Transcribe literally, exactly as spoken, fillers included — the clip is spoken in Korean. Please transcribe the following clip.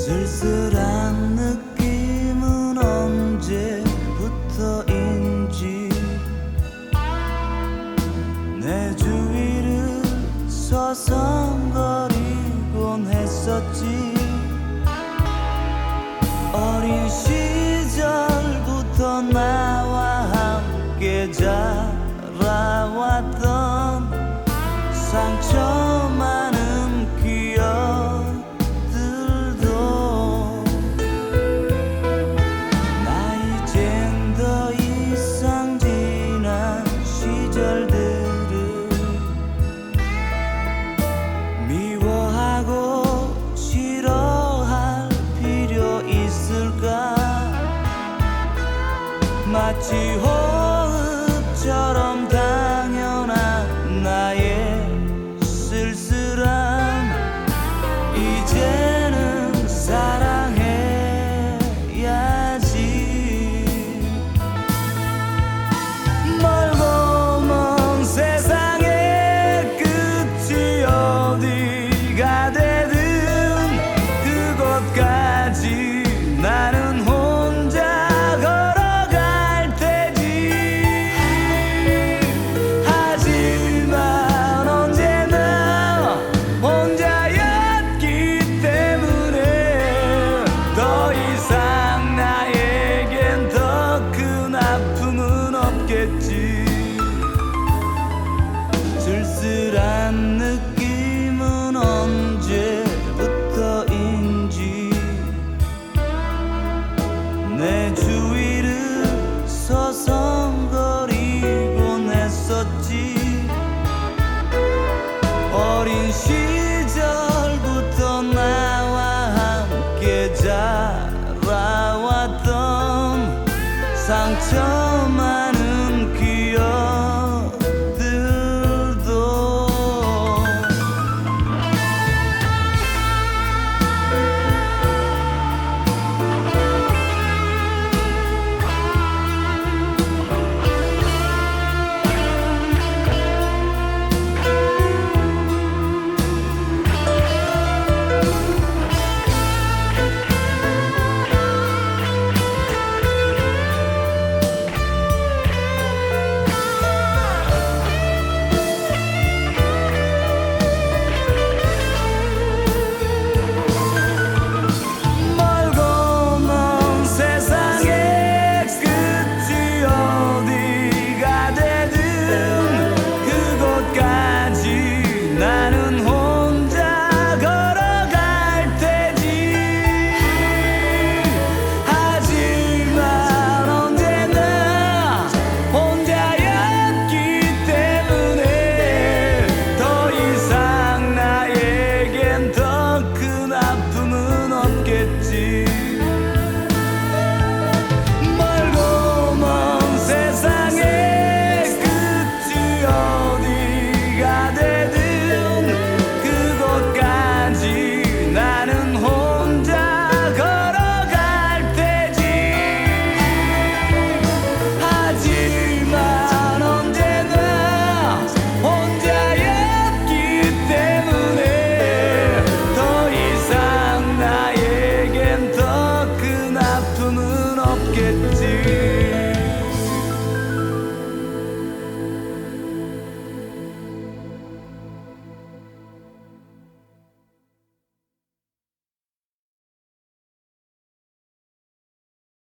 쓸쓸한 느낌은 언제부터인지 내 주위를 서성거리곤 했었지. 어린 시절부터 나와 함께 자라왔던 상처 많은 기억들도 나 이젠 더 이상 지난 시절들을 미워하고 싫어할 필요 있을까? 마치 호흡처럼 당연한 나의 쓸쓸함, 이제는 사랑해야지. 멀고 먼 세상의 끝이 어디가 되든 그곳까지 나는 혼자 걸어갈 테지. 하지만 언제나 혼자였기 때문에 더 이상 나에겐 더 큰 아픔은 없겠지. 쓸쓸한 느낌은 언제부터인지 내 주위를 서성거리곤 했었지. 어린 시절부터 나와 함께 자라왔던 상처 많은 기억들도 멀고 먼 세상의 끝이 어디가 되든 그곳까지 나는 혼자 걸어갈 테지. 하지만 언제나 혼자였기 때문에 더 이상 나에겐 더 큰 아픔은 없겠지. 멀고 먼 세상의 끝이 어디가 되든 그곳까지 나는 혼자 걸어갈 테지. 하지만 언제나 혼자였기 때문에 더 이상 나에겐 더 큰 아픔은 없겠지.